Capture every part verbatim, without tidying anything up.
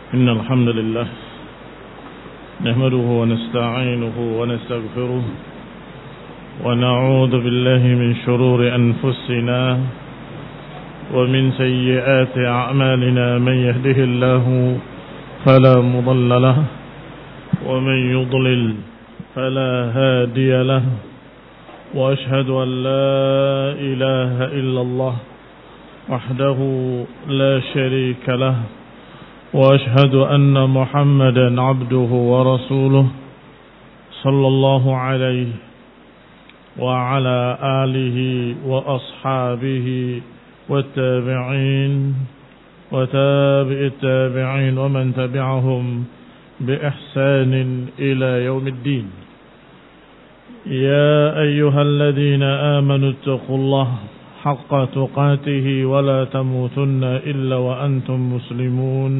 إن الحمد لله نحمده ونستعينه ونستغفره ونعوذ بالله من شرور أنفسنا ومن سيئات أعمالنا من يهده الله فلا مضل له ومن يضلل فلا هادي له وأشهد أن لا إله إلا الله وحده لا شريك له وأشهد أن محمدا عبده ورسوله صلى الله عليه وعلى آله وأصحابه والتابعين وتابع التابعين ومن تبعهم بإحسان إلى يوم الدين. يا أيها الذين آمنوا اتقوا الله حق تقاته ولا تموتن إلا وأنتم مسلمون.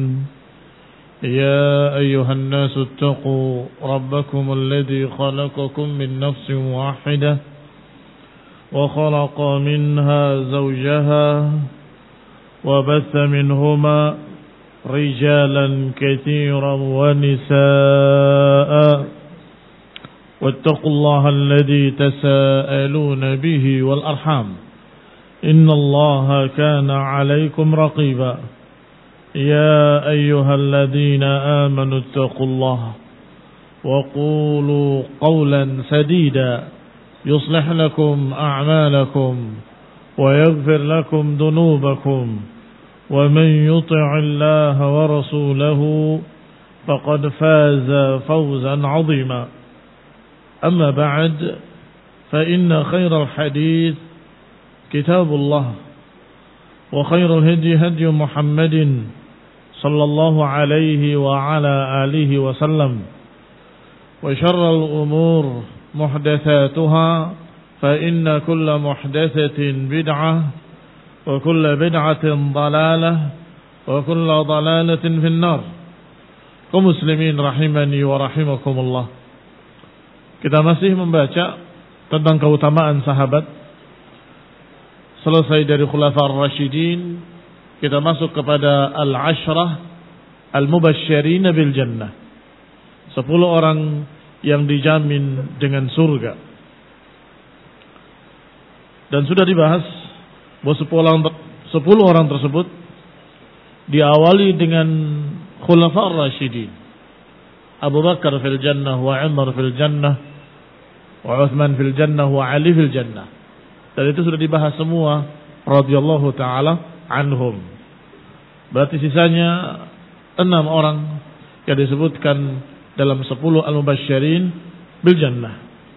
يا أيها الناس اتقوا ربكم الذي خلقكم من نفس واحدة وخلق منها زوجها وبث منهما رجالا كثيرا ونساء واتقوا الله الذي تساءلون به والأرحام إن الله كان عليكم رقيبا. يا أيها الذين آمنوا اتقوا الله وقولوا قولا سديدا يصلح لكم أعمالكم ويغفر لكم ذنوبكم ومن يطع الله ورسوله فقد فاز فوزا عظيما. أما بعد فإن خير الحديث كتاب الله وخير الهدي هدي محمد صلى الله عليه وعلى آله وسلم وشر الأمور محدثاتها فإن كل محدثة بدعة وكل بدعة ضلالة وكل ضلالة في النار. Kaum muslimin rahimani wa rahimakumullah. Kita masih membaca tentang keutamaan sahabat. Selesai dari Khulafaur Rasyidin, kita masuk kepada Al-Ashrah Al-Mubasysyirin bil Jannah. Sepuluh orang yang dijamin dengan surga. Dan sudah dibahas bahwa sepuluh orang, sepuluh orang tersebut diawali dengan Khulafaur Rasyidin. Abu Bakar fil Jannah, wa Umar fil Jannah, wa Uthman fil Jannah, wa Ali fil Jannah. Dan itu sudah dibahas semua radhiyallahu taala anhum. Berarti sisanya enam orang yang disebutkan dalam sepuluh al-mubasysyirin bil jannah.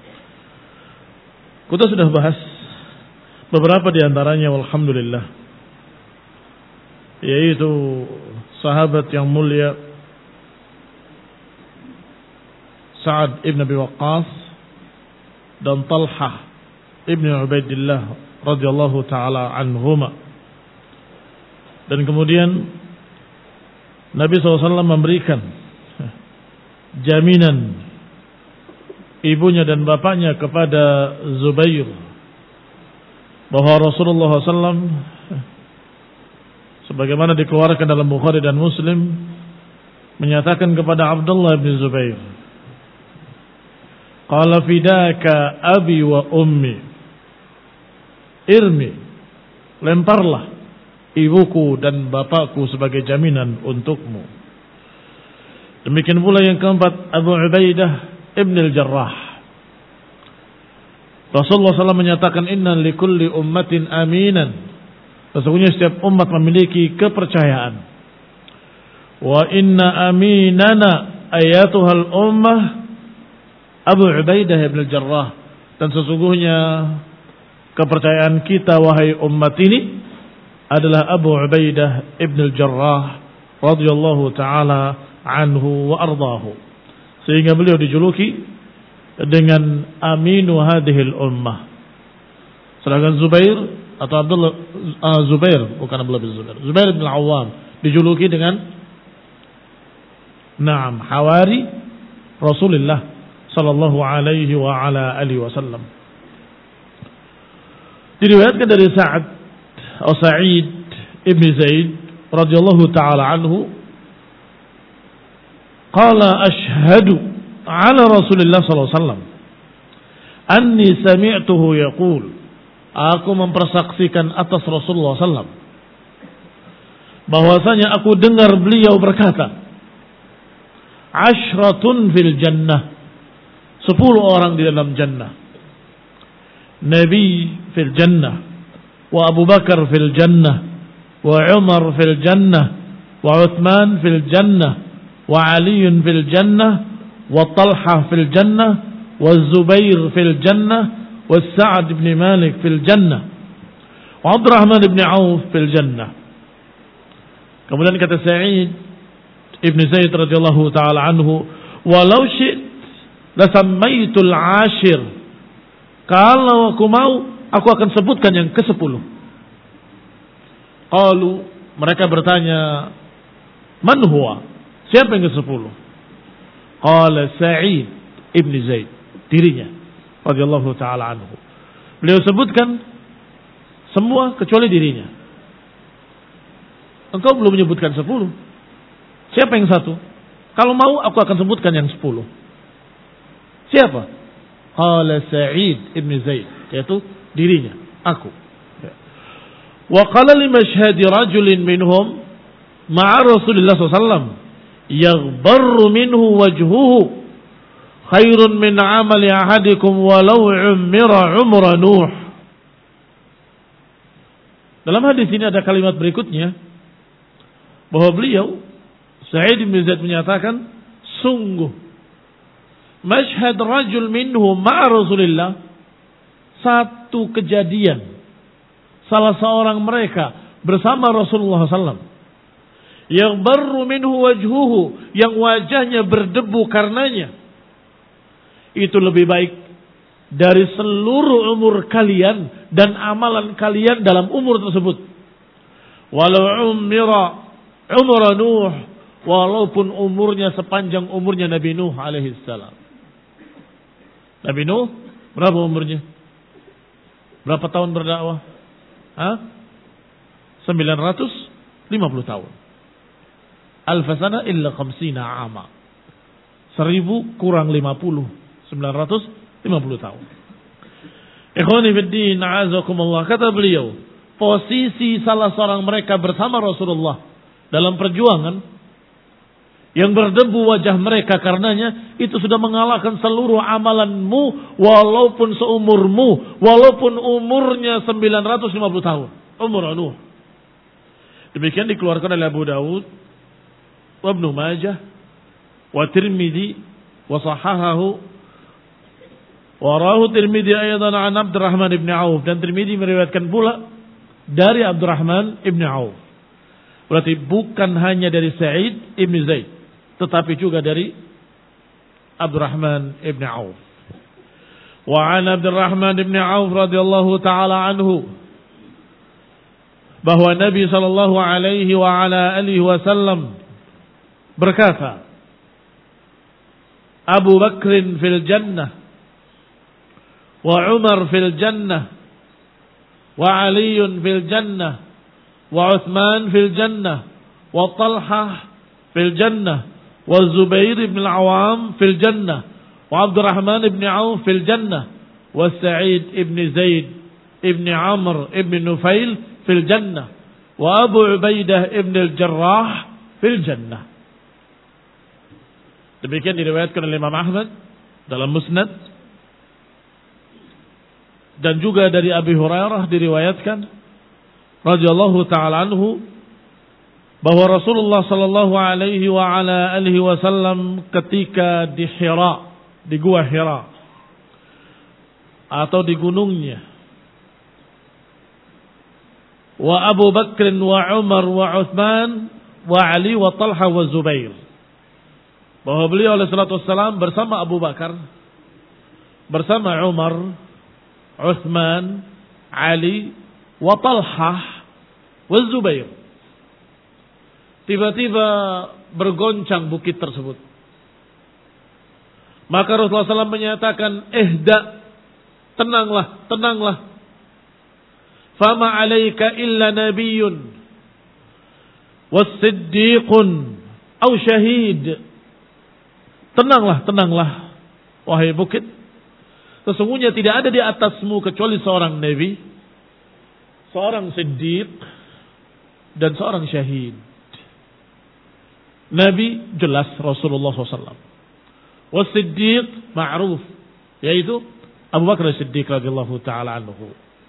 Kita sudah bahas beberapa di antaranya walhamdulillah. Yaitu sahabat yang mulia Sa'ad ibn Abi Waqqas dan Talhah Ibn Ubaidillah radhiyallahu taala anhuma. Dan kemudian Nabi shallallahu alaihi wasallam memberikan jaminan ibunya dan bapaknya kepada Zubair bahwa Rasulullah shallallahu alaihi wasallam sebagaimana dikeluarkan dalam Bukhari dan Muslim menyatakan kepada Abdullah bin Zubair, qala fidaka abi wa ummi, irmi, lemparlah ibuku dan bapakku sebagai jaminan untukmu. Demikian pula yang keempat, Abu Ubaidah ibn al-Jarrah. Rasulullah shallallahu alaihi wasallam menyatakan, inna likulli ummatin aminan. Sesungguhnya setiap umat memiliki kepercayaan. Wa inna aminana ayatuhal ummah Abu Ubaidah ibn al-Jarrah. Dan sesungguhnya kepercayaan kita wahai umat ini adalah Abu Ubaidah ibn al-Jarrah radhiyallahu taala anhu wa ardahu. Sehingga beliau dijuluki dengan aminu hadhil ummah. Sedangkan Zubair atau Abdullah uh, Zubair bukan Abdullah bin Zubair. Zubair bin Al-Awwam dijuluki dengan Naam hawari Rasulullah sallallahu alaihi wa ala alihi wasallam. Diriwayatkan dari Sa'ad atau Sa'id ibn Zaid radhiyallahu taala anhu qala ashhadu ala Rasulillah sallallahu alaihi wasallam anni sami'tuhu yaqul, aku mempersaksikan atas Rasulullah sallallahu alaihi wasallam bahwasanya aku dengar beliau berkata, ashratun fil jannah, sepuluh orang di dalam jannah. Nabi fil jannah, wa Abu Bakar fil jannah, wa Umar fil jannah, wa Uthman fil jannah, wa Ali fil jannah, wa Talha fil jannah, wa Zubair fil jannah, wa Sa'ad bin Malik fil jannah, wa Abdurrahman bin Auf fil jannah. Kemudian kata Sa'id Ibn Zaid radhiyallahu taala anhu, walau syi'at la sammaitul ashir, kalau aku mau aku akan sebutkan yang kesepuluh. Qalu, mereka bertanya, man huwa, siapa yang kesepuluh? Qala Sa'id Ibn Zaid, dirinya radhiyallahu taala anhu. Beliau sebutkan semua kecuali dirinya. Engkau belum menyebutkan sepuluh. Siapa yang satu? Kalau mau aku akan sebutkan yang sepuluh. Siapa? Qala Sa'id Ibn Zaid, yaitu dirinya, aku. Wa qala li mashhadi rajulin minhum ma'a Rasulillah sallallahu alaihi wasallam yaghbarru minhu wajhuhu khairun min amali ahadikum walau ummira umra Nuh. Dalam hadis ini ada kalimat berikutnya bahwa beliau Sa'id bin Zaid menyatakan, sungguh mashhad rajul minhu ma'a Rasulillah, satu kejadian salah seorang mereka bersama Rasulullah sallallahu alaihi wasallam, yang barru minhu wajhuhu, yang wajahnya berdebu karenanya, itu lebih baik dari seluruh umur kalian dan amalan kalian dalam umur tersebut. Walau umira umra Nuh, walaupun umurnya sepanjang umurnya Nabi Nuh alaihi salam. Nabi Nuh berapa umurnya? Berapa tahun berdakwah? Hah? sembilan ratus lima puluh tahun. Alfa sana illa khamsina ama. Seribu kurang lima puluh. sembilan ratus lima puluh tahun. Ikhwani fiddin, a'azakumullah. Kata beliau, posisi salah seorang mereka bersama Rasulullah dalam perjuangan, yang berdebu wajah mereka karenanya, itu sudah mengalahkan seluruh amalanmu, walaupun seumurmu, walaupun umurnya sembilan ratus lima puluh tahun. Umur Nuh. Demikian dikeluarkan oleh Abu Dawud, wa Ibnu Majah, wa Tirmidzi, wa sahahahu, wa rawahu Tirmidzi aydan an Abdurrahman ibn Auf, dan Tirmidzi meriwayatkan pula dari Abdurrahman ibn Auf. Berarti bukan hanya dari Sa'id Ibn Zaid, tetapi juga dari Abdurrahman ibn Auf. Wa an Abdurrahman ibn Auf radhiyallahu taala anhu, bahwa Nabi sallallahu alaihi wa ala alihi wasallam berkata, Abu Bakrin fil jannah, wa Umar fil jannah, wa Ali fil jannah, wa Uthman fil jannah, wa Talha fil jannah, wa Zubair ibn al-Awam fil jannah, wa Abdurrahman ibn Auf fil jannah, wa Sa'id ibn Zaid ibn Amr ibn Nufail fil jannah, wa Abu Ubaidah ibn al-Jarrah fil jannah. Demikian diriwayatkan oleh Imam Ahmad dalam Musnad, dan juga dari Abi Hurairah diriwayatkan radhiyallahu ta'ala anhu, bahwa Rasulullah sallallahu alaihi wa ala alihi wasallam ketika di Hira, di gua Hira atau di gunungnya, wa Abu Bakr wa Umar wa Uthman wa Ali wa Talha wa Zubair, bahwa beliau alaihi salatu wassalam bersama Abu Bakar, bersama Umar, Uthman, Ali wa Talha wa Zubair. Tiba-tiba bergoncang bukit tersebut. Maka Rasulullah sallallahu alaihi wasallam menyatakan, ihda, tenanglah, tenanglah. Fama alaika illa nabiyyun was siddiqun aw syahid Tenanglah, tenanglah, wahai bukit. Sesungguhnya tidak ada di atasmu kecuali seorang nabi, seorang siddiq, dan seorang syahid. Nabi jelas Rasulullah shallallahu alaihi wasallam. Was-siddiq ma'ruf, yaitu Abu Bakar As-Siddiq radhiyallahu taala anhu.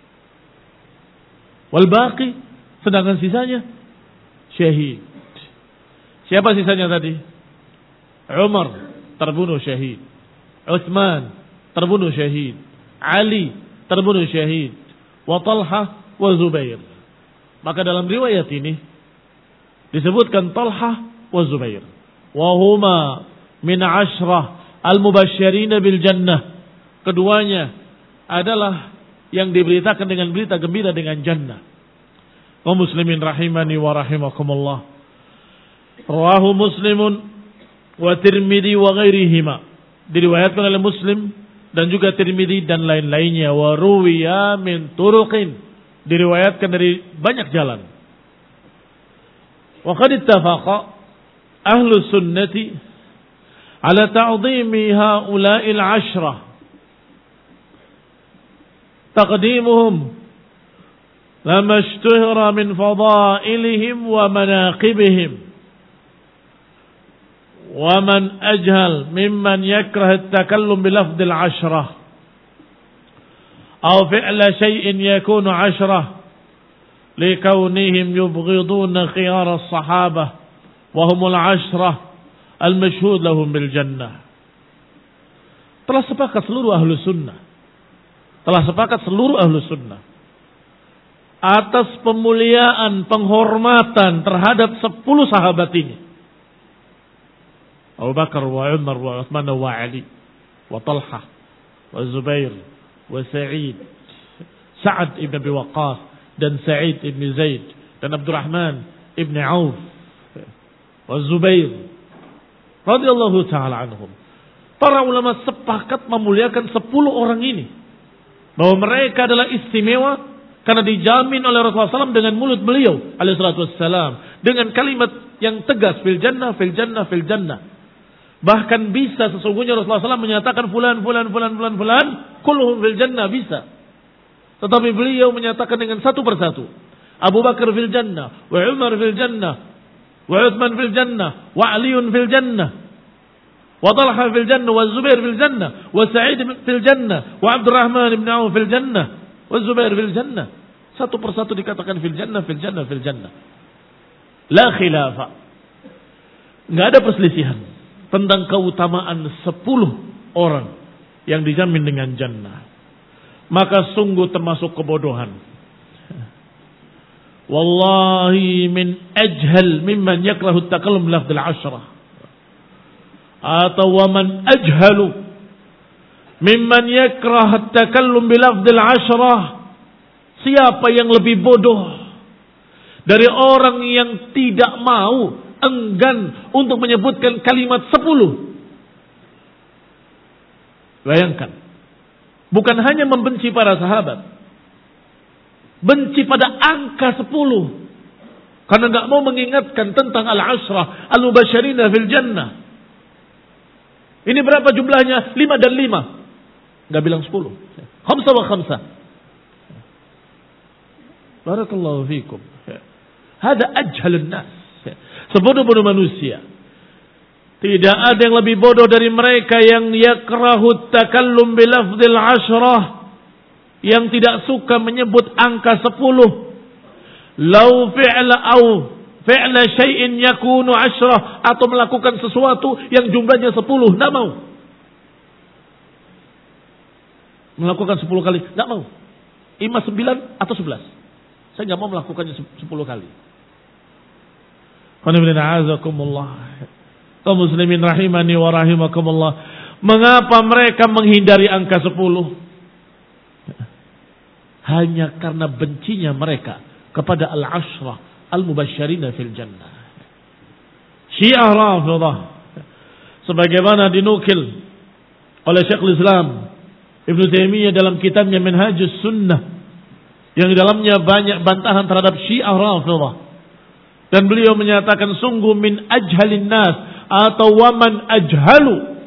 Wal baqi, sedangkan sisanya syahid. Siapa sisanya tadi? Umar terbunuh syahid. Utsman terbunuh syahid. Ali terbunuh syahid. Wa Talha wa Zubair. Maka dalam riwayat ini disebutkan Talha wa Zubair. Wa huma min ashrah al-mubasysyirin bil jannah. Keduanya adalah yang diberitakan dengan berita gembira dengan jannah. Wa muslimin rahimani wa rahimakumullah. Rawahu Muslimun wa Tirmidzi wa ghairihima. Diriwayatkan oleh Muslim dan juga Tirmidzi dan lain-lainnya. Wa ruwiya min turuqin. Diriwayatkan dari banyak jalan. Wa qad ittafaqa ahlu sunnati ala ta'zimi haula'il ashrah. Taqdimuhum lama ishtuhira min fadailihim wa manaqibihim. ومن أجهل ممن يكره التكلم بلفظ العشرة أو فعل شيء يكون عشرة لكونهم يبغضون خيار الصحابة وهم العشرة المشهود لهم بالجنة. Telah sepakat seluruh ahlu sunnah, telah sepakat seluruh ahlu sunnah atas pemuliaan, penghormatan terhadap sepuluh sahabat ini. Abu Bakar wa Umar wa Uthman wa Ali wa Talha wa Zubair wa Sa'id, Sa'ad ibn Abi Waqqas dan Sa'id ibn Zaid dan Abdurrahman ibn Auf wa Zubair radhiyallahu ta'ala anhum. Para ulama sepakat memuliakan sepuluh orang ini, bahwa mereka adalah istimewa karena dijamin oleh Rasulullah shallallahu alaihi wasallam dengan mulut beliau alaihi salatu wassalam, dengan kalimat yang tegas, fil jannah fil jannah fil jannah. Bahkan bisa sesungguhnya Rasulullah shallallahu alaihi wasallam menyatakan fulan, fulan, fulan, fulan, fulan, kulluhum fil jannah, bisa. Tetapi beliau menyatakan dengan satu persatu. Abu Bakar fil jannah, wa Umar fil jannah, wa Uthman fil jannah, wa Aliun fil jannah, wa Talha fil jannah, wa Zubair fil jannah, wa Sa'id fil jannah, wa Abdurrahman ibn Auf fil jannah, wa Zubair fil jannah. Satu persatu dikatakan fil jannah, fil jannah, fil jannah. La khilafa. Enggak ada perselisihan tentang keutamaan sepuluh orang yang dijamin dengan jannah. Maka sungguh termasuk kebodohan. Wallahi min ajhal mimman yakrahu at-takallum lafdhil ashrah. Atau wa man ajhalu mimman yakrahu at-takallum bilafdhil ashrah. Siapa yang lebih bodoh dari orang yang tidak mau, enggan untuk menyebutkan kalimat sepuluh. Bayangkan, bukan hanya membenci para sahabat, benci pada angka sepuluh, karena nggak mau mengingatkan tentang al-ashrah al-mubasysyirina fil jannah. Ini berapa jumlahnya? Lima dan lima. Nggak bilang sepuluh. Khamsa wa khamsa. Barakallahu fikum. Hada ajhalun nas. Sebodoh-bodoh manusia. Tidak ada yang lebih bodoh dari mereka yang yakrahu takallum bilafdhil ashrah, yang tidak suka menyebut angka sepuluh. Lau fi'la au fi'la syai'in yakunu ashrah, atau melakukan sesuatu yang jumlahnya sepuluh, tidak mau. Melakukan sepuluh kali, tidak mau. Ima sembilan atau sebelas. Saya tidak mau melakukannya sepuluh kali. Kaum muslimin rahimani wa rahimakumullah. Mengapa mereka menghindari angka sepuluh? Hanya karena bencinya mereka kepada al-ashrah al-mubasysyirina fil jannah. Syiah Rafidhah, sebagaimana dinukil oleh Syekhul Islam Ibnu Taimiyah dalam kitabnya Minhajus Sunnah, yang di dalamnya banyak bantahan terhadap Syiah Rafidhah. Dan beliau menyatakan sungguh min ajhalin nas atau waman ajhalu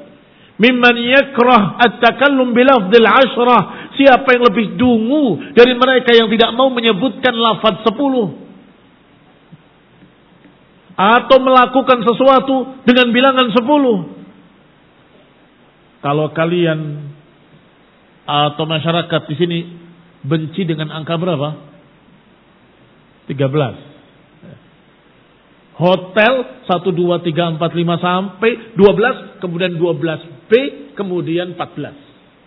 mimman yakrah at-takallum bilafdil ashrah. Siapa yang lebih dungu dari mereka yang tidak mau menyebutkan lafaz sepuluh. Atau melakukan sesuatu dengan bilangan sepuluh. Kalau kalian atau masyarakat di sini benci dengan angka berapa? tiga belas. Hotel satu, dua, tiga, empat, lima sampai dua belas. Kemudian dua belas B. Kemudian empat belas.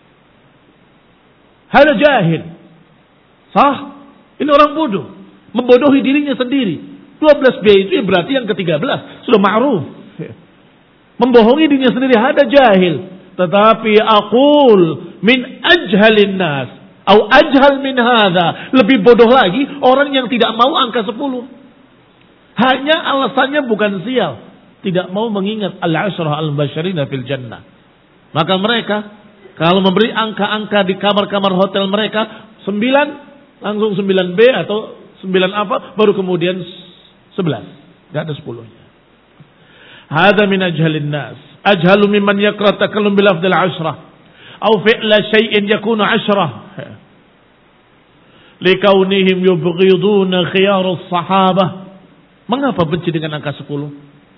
Hada jahil. Sah? Ini orang bodoh. Membodohi dirinya sendiri. dua belas B itu berarti yang ke tiga belas. Sudah ma'ruf. Membohongi dirinya sendiri. Hada jahil. Tetapi aqul min ajhalin nas. Au ajhal min hadha. Lebih bodoh lagi orang yang tidak mau angka sepuluh. Hanya alasannya bukan sial. Tidak mau mengingat al-ashrah al-basyarina fil jannah. Maka mereka kalau memberi angka-angka di kamar-kamar hotel mereka sembilan, langsung sembilan B atau sembilan apa, baru kemudian sebelas. Tidak ada sepuluhnya. Hada min ajhalin nas. Ajhalu mimman yakra takallum bil afdal ashrah. Au fi'la syai'in yakunu ashrah. Likaunihim yubghiduna khiyarus sahabah. Mengapa benci dengan angka sepuluh?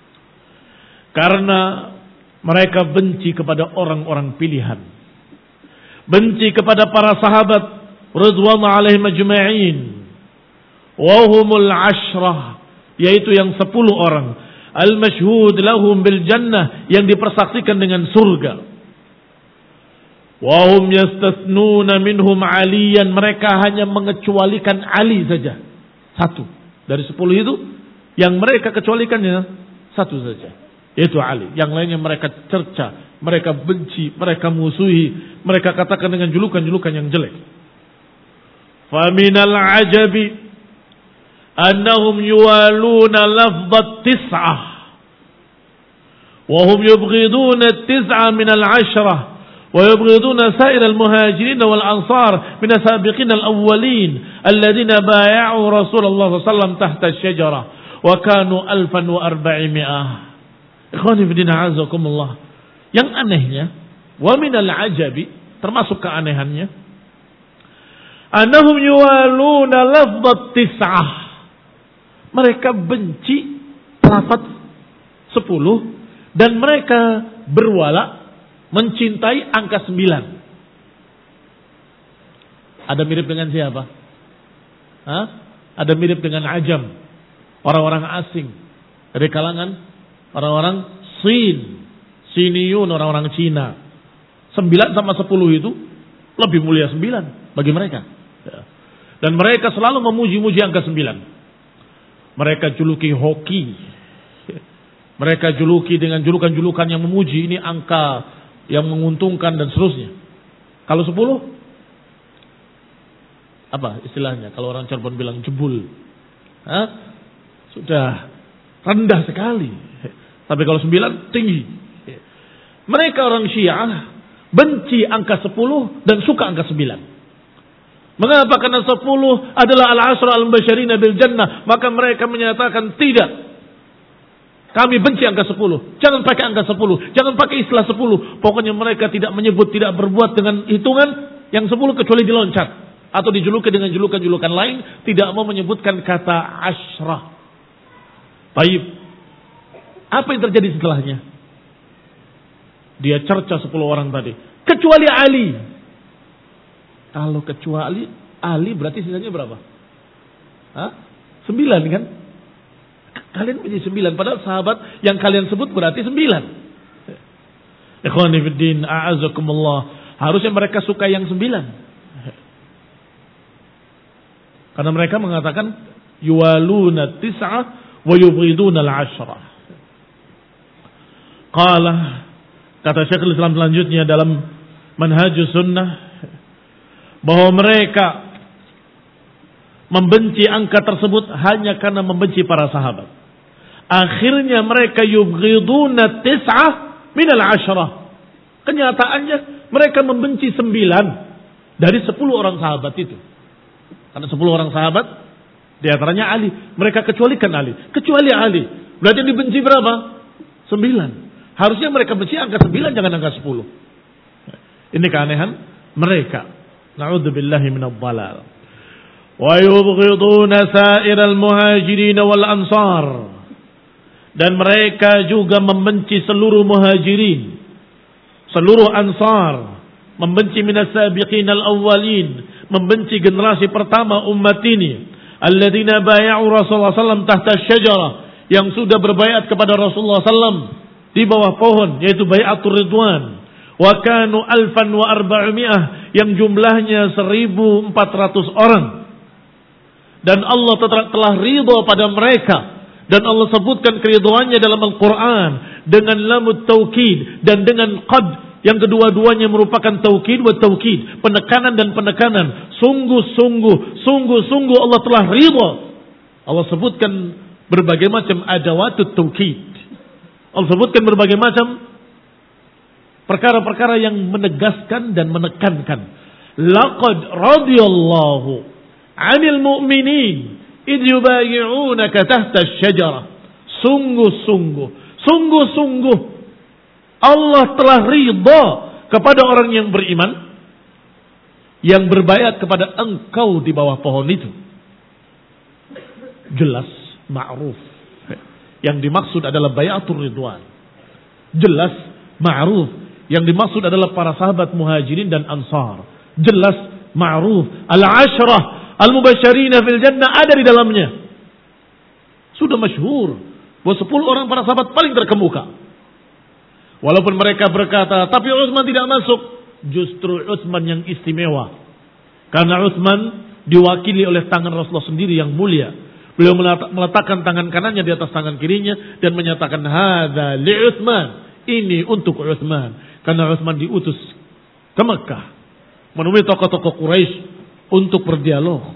Karena mereka benci kepada orang-orang pilihan. Benci kepada para sahabat radhiyallahu alaihim ajma'in. Wa humul ashrah, yaitu yang sepuluh orang. Al-mashhud lahum bil jannah, yang dipersaksikan dengan surga. Wa hum yastasnuna minhum aliyan, mereka hanya mengecualikan Ali saja. Satu. Dari sepuluh itu yang mereka kecualikannya satu saja, yaitu Ali. Yang lainnya mereka cerca, mereka benci, mereka musuhi, mereka katakan dengan julukan-julukan yang jelek. Faminal ajabi annahum yuwaluna lafdhat tis'ah wa hum yubghiduna tis'a min al-ashrah wa yubghiduna sa'ir al-muhajirin wal ansar min as-sabiqin al-awwalin alladhina bay'u Rasulullah sallallahu alaihi wasallam tahta asy-syajarah wa kanu alfan wa arba'imi'ah. Ikhwani fi din a'azakumullah. Yang anehnya, wa minal ajabi, termasuk keanehannya, annahum yuwaluna lafdhat tis'ah. Mereka benci lafaz sepuluh dan mereka berwala mencintai angka sembilan. Ada mirip dengan siapa? Hah? Ada mirip dengan ajam, orang-orang asing dari kalangan orang-orang Sin, Siniyun, orang-orang Cina. Sembilan sama sepuluh itu lebih mulia sembilan bagi mereka. Dan mereka selalu memuji-muji angka sembilan. Mereka juluki hoki. Mereka juluki dengan julukan-julukan yang memuji. Ini angka yang menguntungkan dan seterusnya. Kalau sepuluh, apa istilahnya? Kalau orang Cirebon bilang jebul. Hah? Sudah rendah sekali. Tapi kalau sembilan, tinggi. Mereka orang Syiah benci angka sepuluh dan suka angka sembilan. Mengapa? Karena sepuluh adalah al-asra al-basyarina bil jannah. Maka mereka menyatakan tidak. Kami benci angka sepuluh. Jangan pakai angka sepuluh. Jangan pakai istilah sepuluh. Pokoknya mereka tidak menyebut, tidak berbuat dengan hitungan yang sepuluh kecuali diloncat. Atau dijuluki dengan julukan-julukan lain. Tidak mau menyebutkan kata asyrah. Baik. Apa yang terjadi setelahnya? Dia cerca sepuluh orang tadi. Kecuali Ali. Kalau kecuali Ali berarti sisanya berapa? Hah? Sembilan kan? Kalian punya sembilan. Padahal sahabat yang kalian sebut berarti sembilan. Ikhwani fiddin, a'azakumullah. Harusnya mereka suka yang sembilan. Karena mereka mengatakan yuwaluna tis'ah wa yubghiduna al-ashrah. Qala, kata Syekhul Islam selanjutnya dalam Manhajus Sunnah, bahwa mereka membenci angka tersebut hanya karena membenci para sahabat. Akhirnya mereka yubghiduna tis'ah minal ashrah. Kenyataannya mereka membenci sembilan dari sepuluh orang sahabat itu. Karena sepuluh orang sahabat diantaranya Ali. Mereka kecualikan Ali. Kecuali Ali. Berarti dibenci berapa? Sembilan. Harusnya mereka benci angka sembilan, jangan angka sepuluh. Ini keanehan mereka. Na'udzubillahi minadh dhalal. Wa yubghiduna sa'iral muhajirin wal ansar. Dan mereka juga membenci seluruh muhajirin, seluruh ansar, membenci minas sabiqin al-awwalin, membenci generasi pertama umat ini, alladzina bay'u Rasulullah sallallahu alaihi wasallam tahta syajarah, yang sudah berbaiat kepada Rasulullah sallallahu alaihi wasallam di bawah pohon, yaitu bai'atur ridwan. Wa kanu alfan wa arba'mi'ah, yang jumlahnya seribu empat ratus orang. Dan Allah telah ridha pada mereka. Dan Allah sebutkan keridhaannya dalam Al-Quran dengan lamut taukid dan dengan qad, yang kedua-duanya merupakan taukid wa taukid, penekanan dan penekanan. Sungguh-sungguh, sungguh-sungguh Allah telah ridha. Allah sebutkan berbagai macam adawatut taukid. Allah sebutkan berbagai macam perkara-perkara yang menegaskan dan menekankan. Laqad radiyallahu 'anil mu'minin idh yubayyi'unaka tahta asy-syajarah. Sungguh-sungguh, sungguh-sungguh Allah telah ridha kepada orang yang beriman yang berbaiat kepada engkau di bawah pohon itu. Jelas, ma'ruf. Yang dimaksud adalah bai'atur ridwan. Jelas, ma'ruf. Yang dimaksud adalah para sahabat muhajirin dan ansar. Jelas, ma'ruf. Al-ashrah al-mubasyirina fil jannah ada di dalamnya. Sudah masyhur bahwa sepuluh orang para sahabat paling terkemuka. Walaupun mereka berkata, tapi Utsman tidak masuk. Justru Utsman yang istimewa. Karena Utsman diwakili oleh tangan Rasulullah sendiri yang mulia. Beliau meletakkan tangan kanannya di atas tangan kirinya dan menyatakan, hadza li Utsman. Ini untuk Utsman. Karena Utsman diutus ke Mekah menemui tokoh-tokoh Quraisy untuk berdialog.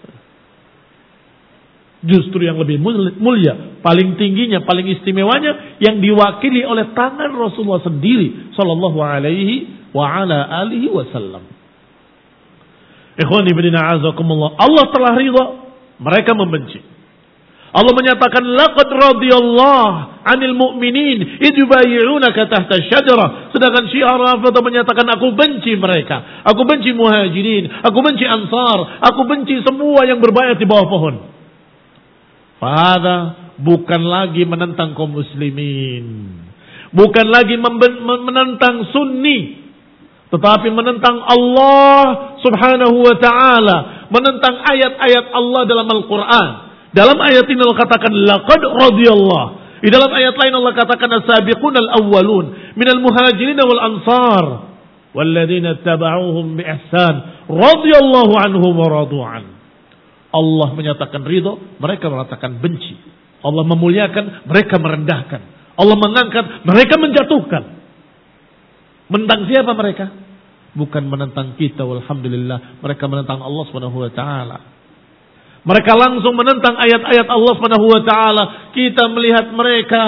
Justru yang lebih mulia, paling tingginya, paling istimewanya yang diwakili oleh tangan Rasulullah sendiri sallallahu alaihi wa ala alihi wasallam. Ikhwani fillah azakumullah, Allah telah ridha, mereka membenci. Allah menyatakan laqad radiyallahu 'anil mu'minin idh yubayyi'unaka tahta asy-syajarah. Sedangkan Syiah Rafidhah menyatakan aku benci mereka. Aku benci muhajirin, aku benci ansar, aku benci semua yang berbaiat di bawah pohon. Fahadha bukan lagi menentang kaum muslimin. Bukan lagi menentang sunni. Tetapi menentang Allah subhanahu wa ta'ala. Menentang ayat-ayat Allah dalam Al-Quran. Dalam ayat ini Allah katakan laqad radiyallahu. Di dalam ayat lain Allah katakan as-sabiqun al-awwalun minal muhajirin wal ansar walladzina tabauhum bi ihsan radiyallahu anhum wa radu'an. Allah menyatakan ridha, mereka mengatakan benci. Allah memuliakan, mereka merendahkan. Allah mengangkat, mereka menjatuhkan. Menentang siapa mereka? Bukan menentang kita, walhamdulillah. Mereka menentang Allah subhanahu wa ta'ala. Mereka langsung menentang ayat-ayat Allah subhanahu wa ta'ala. Kita melihat mereka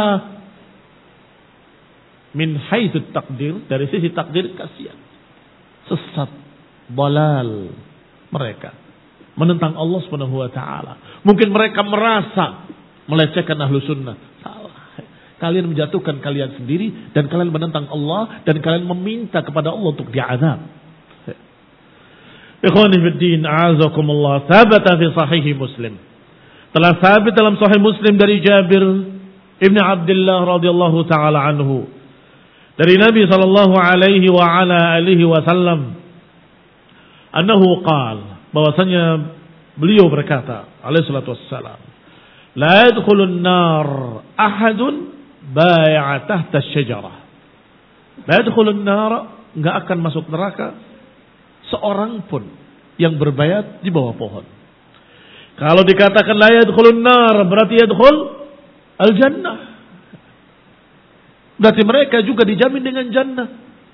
min haitsu takdir, dari sisi takdir kasihan, sesat, balal mereka menentang Allah subhanahu wa ta'ala. Mungkin mereka merasa melecehkan ahlu sunnah. Salah. Kalian menjatuhkan kalian sendiri dan kalian menentang Allah dan kalian meminta kepada Allah untuk diazab. Ikhwani fiddin, a'azakumullah, thabata fi sahih Muslim. Telah sabit dalam sahih Muslim dari Jabir Ibn Abdullah radhiyallahu taala anhu, dari Nabi sallallahu alaihi wa ala alihi wasallam, annahu qala, bahwasanya beliau berkata alaihi salatu wassalam, la yadkhulun nar ahadun bai'a tahta asy-syajarah. La yadkhulun nar, enggak akan masuk neraka seorang pun yang berbaiat di bawah pohon. Kalau dikatakan la yadkhulun nar, berarti yadkhul al-jannah. Berarti mereka juga dijamin dengan jannah.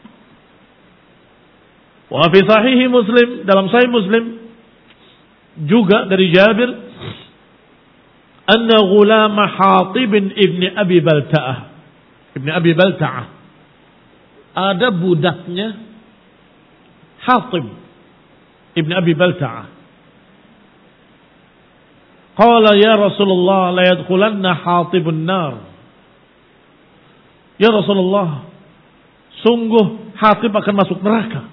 Wa fi sahih Muslim, dalam sahih Muslim juga dari Jabir, anna ghulam Hatib ibn Abi Balta'ah, ibn Abi Balta'ah, ada budaknya Hatib ibn Abi Balta'ah. Qala ya Rasulullah la yadkhulanna Hatibun nar. "Ya Rasulullah, sungguh Hatib akan masuk neraka."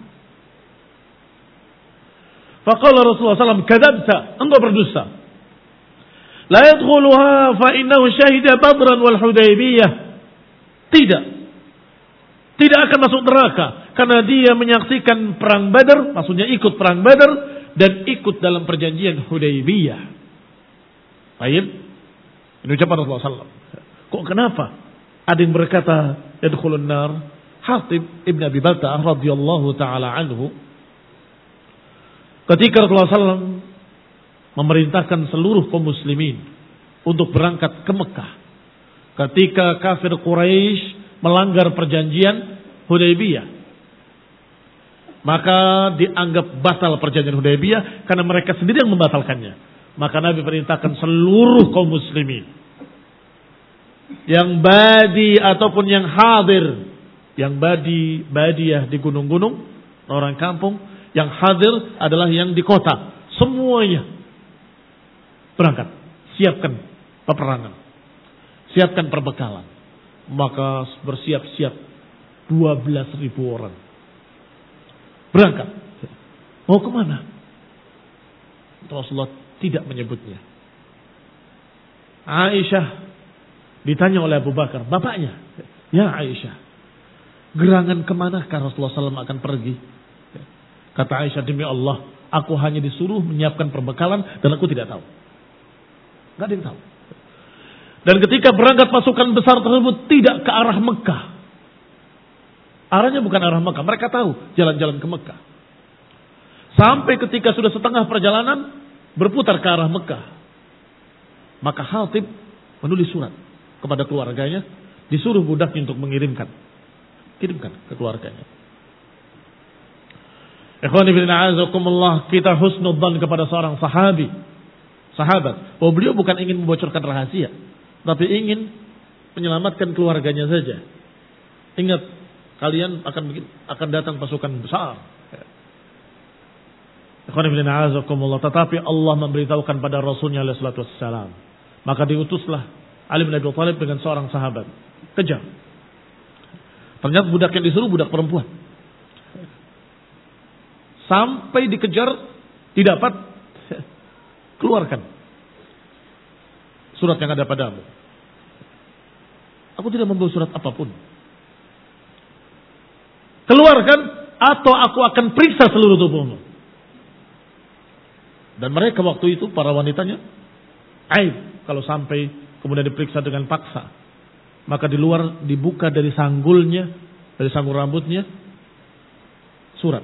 Faqala Rasulullah sallallahu alaihi wasallam, "Kadzabta, engkau berdusta. La yadkhuluha fa innahu syahida Badran wal Hudaybiyah." Tidak. Tidak akan masuk neraka karena dia menyaksikan perang Badar, maksudnya ikut perang Badar dan ikut dalam perjanjian Hudaybiyah. Baik. Ini ucapan Rasulullah sallallahu alaihi wasallam. Kok kenapa ada yang berkata yadkhulun nar? Hatib ibn Abi Balta'ah radhiyallahu taala anhu, ketika Rasulullah sallallahu alaihi wasallam memerintahkan seluruh kaum muslimin untuk berangkat ke Mekah, ketika kafir Quraisy melanggar perjanjian Hudaybiyah, maka dianggap batal perjanjian Hudaybiyah karena mereka sendiri yang membatalkannya. Maka Nabi perintahkan seluruh kaum muslimin yang badi ataupun yang hadir, yang badi badiah di gunung-gunung, orang kampung, yang hadir adalah yang di kota, semuanya berangkat, siapkan peperangan, siapkan perbekalan. Maka bersiap-siap dua belas ribu orang berangkat. Mau kemana? Rasulullah tidak menyebutnya. Aisyah ditanya oleh Abu Bakar, bapaknya, "Ya Aisyah, gerangan kemanakah Rasulullah sallallahu alaihi wasallam akan pergi?" Kata Aisyah, "Demi Allah, aku hanya disuruh menyiapkan perbekalan dan aku tidak tahu." Gak ada yang tahu. Dan ketika berangkat pasukan besar tersebut tidak ke arah Mekah. Arahnya bukan arah Mekah. Mereka tahu jalan-jalan ke Mekah. Sampai ketika sudah setengah perjalanan berputar ke arah Mekah. Maka Hatib menulis surat kepada keluarganya. Disuruh budaknya untuk mengirimkan. Kirimkan ke keluarganya. Ikhwani fillah azakumullah, kita husnudzan kepada seorang sahabi. Sahabat. Bahwa beliau bukan ingin membocorkan rahasia, tapi ingin menyelamatkan keluarganya saja. Ingat, kalian akan akan datang pasukan besar. Tetapi Allah memberitahukan pada Rasulnya alaihi salatu wassalam. Maka diutuslah Ali bin Abi Thalib dengan seorang sahabat. Kejar. Ternyata budak yang disuruh budak perempuan. Sampai dikejar, didapat, keluarkan surat yang ada padamu. Aku tidak membawa surat apapun. Keluarkan atau aku akan periksa seluruh tubuhmu. Dan mereka waktu itu para wanitanya aib kalau sampai kemudian diperiksa dengan paksa. Maka di luar dibuka dari sanggulnya, dari sanggul rambutnya surat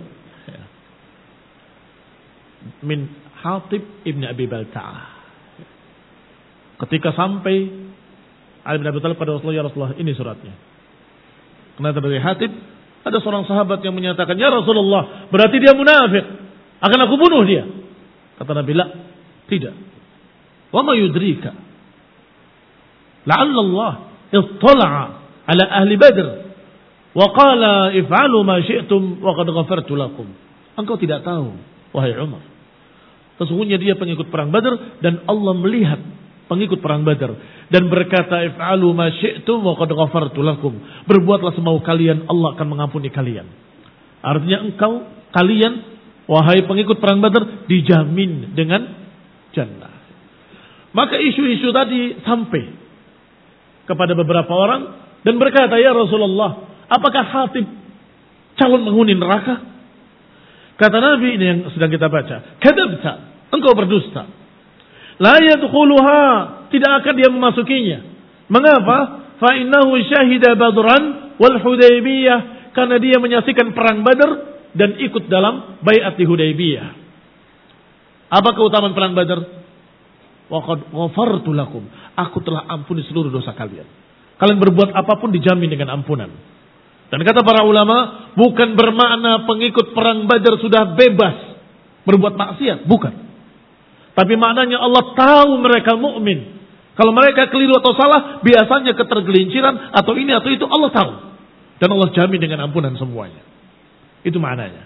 min Hatib ibn Abi Balta'ah. Ketika sampai Ali bin Abi Thalib pada Rasulullah, "Ya Rasulullah, ini suratnya." Kenapa dari Hatib? Ada seorang sahabat yang menyatakan, "Ya Rasulullah, berarti dia munafik. Akan aku bunuh dia." Kata Nabi, "La, tidak. Wa ma yudrika? La'alla Allah ittala'a ala ahli Badr wa qala if'alu ma syi'tum wa qad ghafartu lakum." Engkau tidak tahu, wahai Umar. Sesungguhnya dia pengikut perang Badar dan Allah melihat pengikut perang Badar dan berkata, "If'alu ma syi'tum wa qad ghafartu lakum." Berbuatlah semau kalian, Allah akan mengampuni kalian. Artinya engkau, kalian, wahai pengikut perang Badar, dijamin dengan jannah. Maka isu-isu tadi sampai kepada beberapa orang dan berkata, "Ya Rasulullah, apakah Hatib calon penghuni neraka?" Kata Nabi, ini yang sedang kita baca, "Kadzabta, engkau berdusta. La yadkhuluha, tidak akan dia memasukinya." Mengapa? Fa innahu syahida Badran wal Hudaybiyah, karena dia menyaksikan perang Badar dan ikut dalam baiat di Hudaybiyah. Apa keutamaan perang Badar? Wa qad ghafartu lakum, aku telah ampuni seluruh dosa kalian. Kalian berbuat apapun dijamin dengan ampunan. Dan kata para ulama, bukan bermakna pengikut perang Badar sudah bebas berbuat maksiat, bukan. Tapi maknanya Allah tahu mereka mukmin. Kalau mereka keliru atau salah, biasanya ketergelinciran atau ini atau itu Allah tahu. Dan Allah jamin dengan ampunan semuanya. Itu maknanya.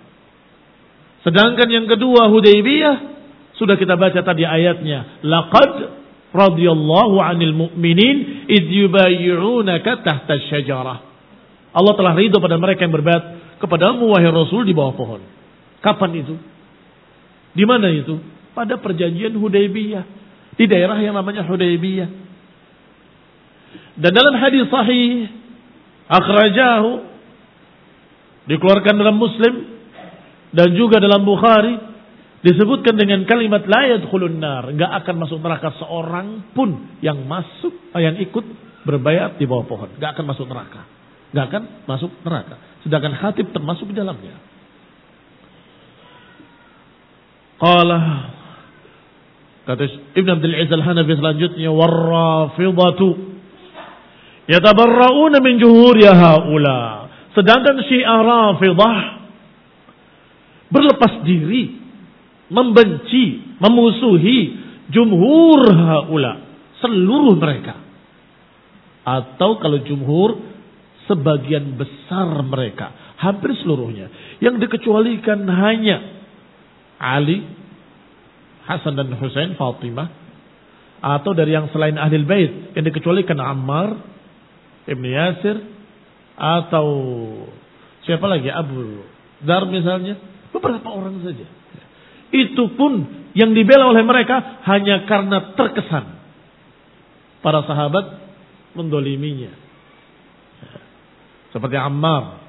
Sedangkan yang kedua Hudaybiyah, sudah kita baca tadi ayatnya. Laqad radhiyallahu 'anil mu'minin idh yubayyi'unaka tahta asy-syajarah. Allah telah ridho pada mereka yang berbaiat kepadamu wahai Rasul di bawah pohon. Kapan itu? Di mana itu? Pada perjanjian Hudaybiyah, di daerah yang namanya Hudaybiyah. Dan dalam hadis sahih akhrajahu, dikeluarkan dalam Muslim dan juga dalam Bukhari, disebutkan dengan kalimat la yadkhulun nar, enggak akan masuk neraka seorang pun yang masuk yang ikut berbaiat di bawah pohon, enggak akan masuk neraka. Enggak akan masuk neraka. Sedangkan khatib termasuk di dalamnya. Qala, kata Ibn Abdul Aziz Al-Hanafi selanjutnya, warrafidatu yatabarra'una min juhuri haula. Sedangkan Syiah Rafidah berlepas diri, membenci, memusuhi jumhur haula, seluruh mereka. Atau kalau jumhur, sebagian besar mereka, hampir seluruhnya. Yang dikecualikan hanya Ali, Hasan dan Husain, Fatimah, atau dari yang selain Ahlul Bait, yang dikecualikan Ammar, Ibn Yasir, atau siapa lagi, Abu Dar misalnya, beberapa orang saja. Itu pun yang dibela oleh mereka hanya karena terkesan para sahabat mendoliminya. Seperti Ammar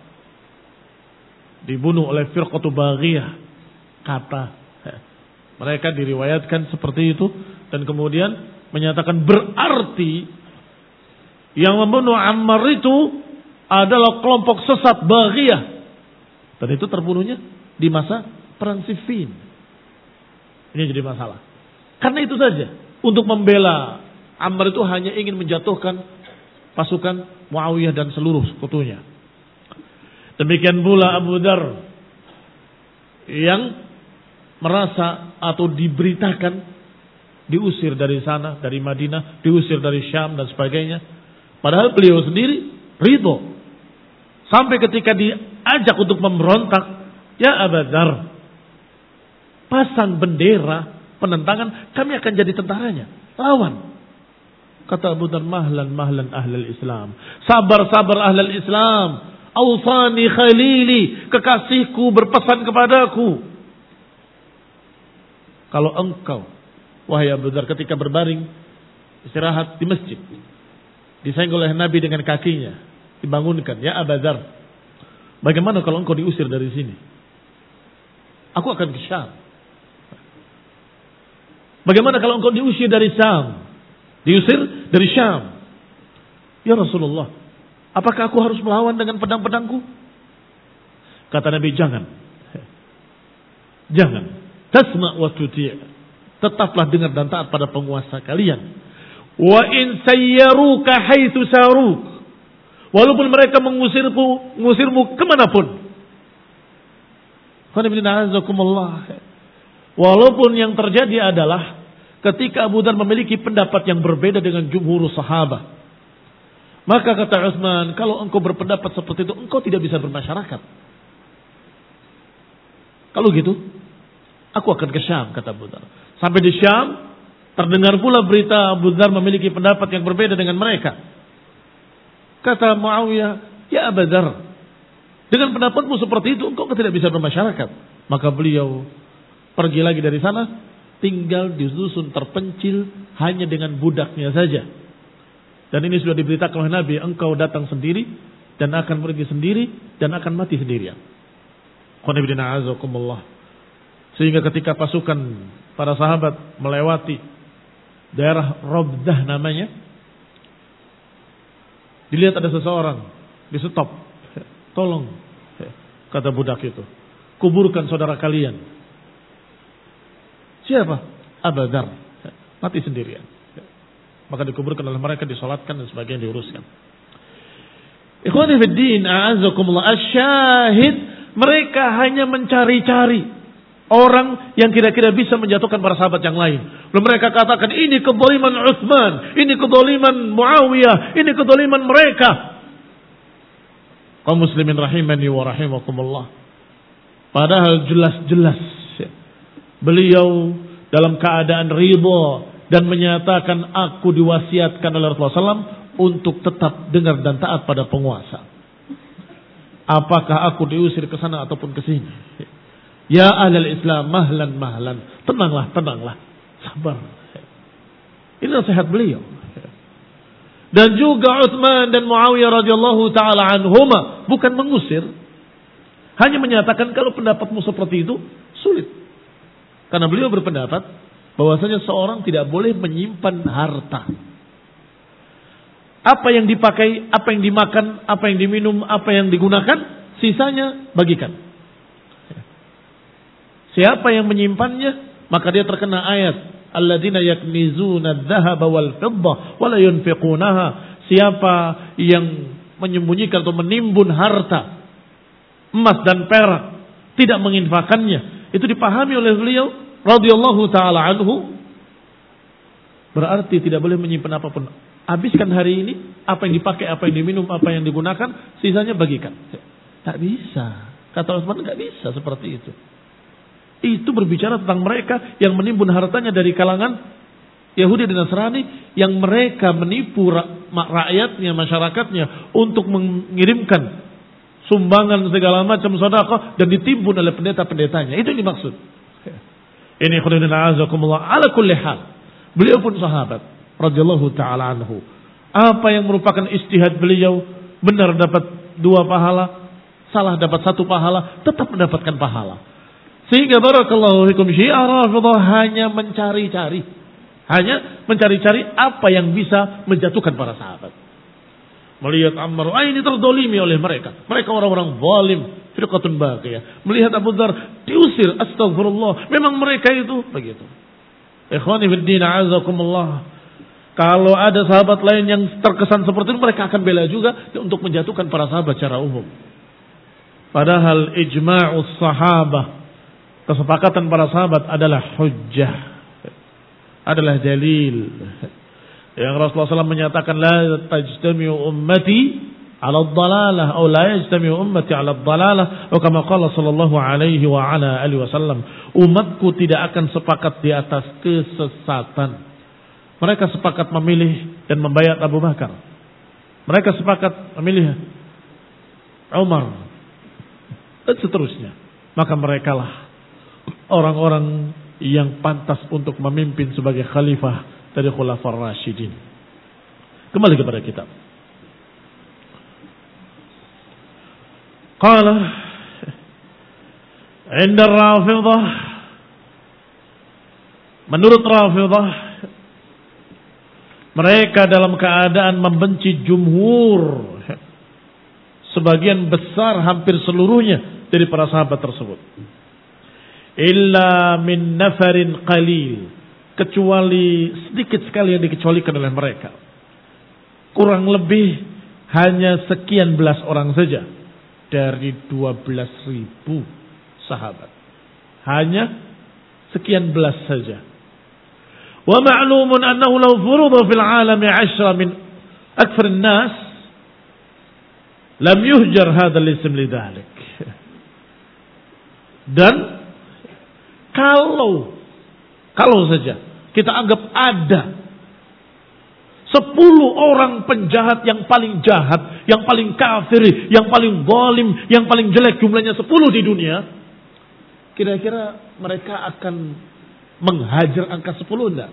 dibunuh oleh Firqatu Baghiyah, kata mereka diriwayatkan seperti itu, dan kemudian menyatakan berarti yang membunuh Ammar itu adalah kelompok sesat Baghiyah, dan itu terbunuhnya di masa perang Siffin. Ini jadi masalah. Karena itu saja, untuk membela Ammar itu hanya ingin menjatuhkan pasukan Muawiyah dan seluruh sekutunya. Demikian pula Abu Dar yang merasa atau diberitakan diusir dari sana, dari Madinah, diusir dari Syam dan sebagainya. Padahal beliau sendiri ridho. Sampai ketika diajak untuk memberontak, ya Abu Dar, pasang bendera penentangan, kami akan jadi tentaranya, lawan. Kata Abu Dar, mahlan mahlan ahlul Islam, sabar sabar ahlul Islam, awsani khalili, kekasihku berpesan kepadaku. Kalau engkau, wahai Abu Dar, ketika berbaring istirahat di masjid, disenggol oleh Nabi dengan kakinya, dibangunkan, ya Abu Dar, bagaimana kalau engkau diusir dari sini? Aku akan ke Syam. Bagaimana kalau engkau diusir dari Syam? Diusir dari Syam. Ya Rasulullah, apakah aku harus melawan dengan pedang-pedangku? Kata Nabi, jangan. Jangan. Tasma' wa tuti'. Tetaplah dengar dan taat pada penguasa kalian. Wa in sayyaruka haitsu saruk. Walaupun mereka mengusirmu, mengusirmu kemanapun. Walaupun yang terjadi adalah ketika Abu Dar memiliki pendapat yang berbeda dengan jumhur sahabat, maka kata Utsman, kalau engkau berpendapat seperti itu, engkau tidak bisa bermasyarakat. Kalau gitu, aku akan ke Syam, kata Abu Dar. Sampai di Syam, terdengar pula berita Abu Dar memiliki pendapat yang berbeda dengan mereka. Kata Muawiyah, ya Abu Dar, dengan pendapatmu seperti itu, engkau tidak bisa bermasyarakat. Maka beliau pergi lagi dari sana, tinggal di dusun terpencil hanya dengan budaknya saja. Dan ini sudah diberitakan oleh Nabi, engkau datang sendiri dan akan pergi sendiri dan akan mati sendirian. Sehingga ketika pasukan para sahabat melewati daerah Rabdah namanya, dilihat ada seseorang, di stop. Tolong, kata budak itu, kuburkan saudara kalian. Siapa? Abu Dar. Mati sendirian. Maka dikuburkan oleh mereka, disolatkan dan sebagainya, diuruskan. Ikhwani fiddin, a'azakumullah. Asyahid, mereka hanya mencari-cari orang yang kira-kira bisa menjatuhkan para sahabat yang lain. Lalu mereka katakan, ini kezaliman Utsman, ini kezaliman Muawiyah, ini kezaliman mereka. Kaum muslimin rahimani wa rahimakumullah. Padahal jelas-jelas beliau dalam keadaan ridha dan menyatakan aku diwasiatkan oleh Rasulullah shallallahu alaihi wasallam untuk tetap dengar dan taat pada penguasa. Apakah aku diusir ke sana ataupun ke sini? Ya ahlal Islam, mahlan mahlan. Tenanglah, tenanglah. Sabar. Ini nasihat beliau. Dan juga Utsman dan Muawiyah radhiyallahu taala anhuma bukan mengusir, hanya menyatakan kalau pendapatmu seperti itu sulit. Karena beliau berpendapat bahwasanya seorang tidak boleh menyimpan harta. Apa yang dipakai, apa yang dimakan, apa yang diminum, apa yang digunakan, sisanya bagikan. Siapa yang menyimpannya, maka dia terkena ayat alladzina yaknizuna adh-dhahaba wal fiddah wa la yunfiqunaha. Siapa yang menyembunyikan atau menimbun harta, emas dan perak, tidak menginfakannya, itu dipahami oleh beliau radhiyallahu taala anhu, berarti tidak boleh menyimpan apapun. Habiskan hari ini, apa yang dipakai, apa yang diminum, apa yang digunakan, sisanya bagikan. Tak bisa. Kata Utsman, tak bisa seperti itu. Itu berbicara tentang mereka yang menimbun hartanya dari kalangan Yahudi dan Nasrani, yang mereka menipu rakyatnya, masyarakatnya untuk mengirimkan sumbangan segala macam sedekah dan ditimbun oleh pendeta-pendetanya. Itu yang dimaksud. Ini khairin a'azakumullah ala kulli hal. Beliau pun sahabat radhiyallahu taala anhu. Apa yang merupakan ijtihad beliau, benar dapat dua pahala, salah dapat satu pahala, tetap mendapatkan pahala. Sehingga barakallahu fikum, Syiah Rafidhah hanya mencari-cari, hanya mencari-cari apa yang bisa menjatuhkan para sahabat. Melihat Ammar, ah ini terdolimi oleh mereka. Mereka orang-orang zalim, firqatun baqiyah. Melihat Abu Dzar diusir, astagfirullah. Memang mereka itu begitu. Ikhwani fid din, a'azakumullah. Kalau ada sahabat lain yang terkesan seperti itu, mereka akan bela juga untuk menjatuhkan para sahabat secara umum. Padahal ijma'us sahabah, kesepakatan para sahabat adalah hujjah, adalah dalil. Yang Rasulullah shallallahu alaihi wasallam menyatakan, la tajtami'u ummati ala dhalalah, atau la yajtami'u ummati ala dhalalah, atau kama qala sallallahu alaihi wa ala alihi wasallam, umatku tidak akan sepakat di atas kesesatan. Mereka sepakat memilih dan membayar Abu Bakar. Mereka sepakat memilih Umar, dan seterusnya. Maka merekalah orang-orang yang pantas untuk memimpin sebagai khalifah dari Khulafaur Rasyidin. Kembali kepada kitab. Qala inda Rafidhah, menurut Rafidhah, mereka dalam keadaan membenci jumhur, sebagian besar, hampir seluruhnya dari para sahabat tersebut. Illa min nafarin qalil, kecuali sedikit sekali yang dikecualikan oleh mereka. Kurang lebih hanya sekian belas orang saja dari dua belas ribu sahabat. Hanya sekian belas saja. Wa ma'lumun annahu law furida fil 'alami 'ashra min akthar an-nas lam yuhjar hadzal ism lidzalik. Dan kalau kalau saja kita anggap ada sepuluh orang penjahat yang paling jahat, yang paling kafir, yang paling zalim, yang paling jelek, jumlahnya sepuluh di dunia, kira-kira mereka akan menghajar angka sepuluh enggak?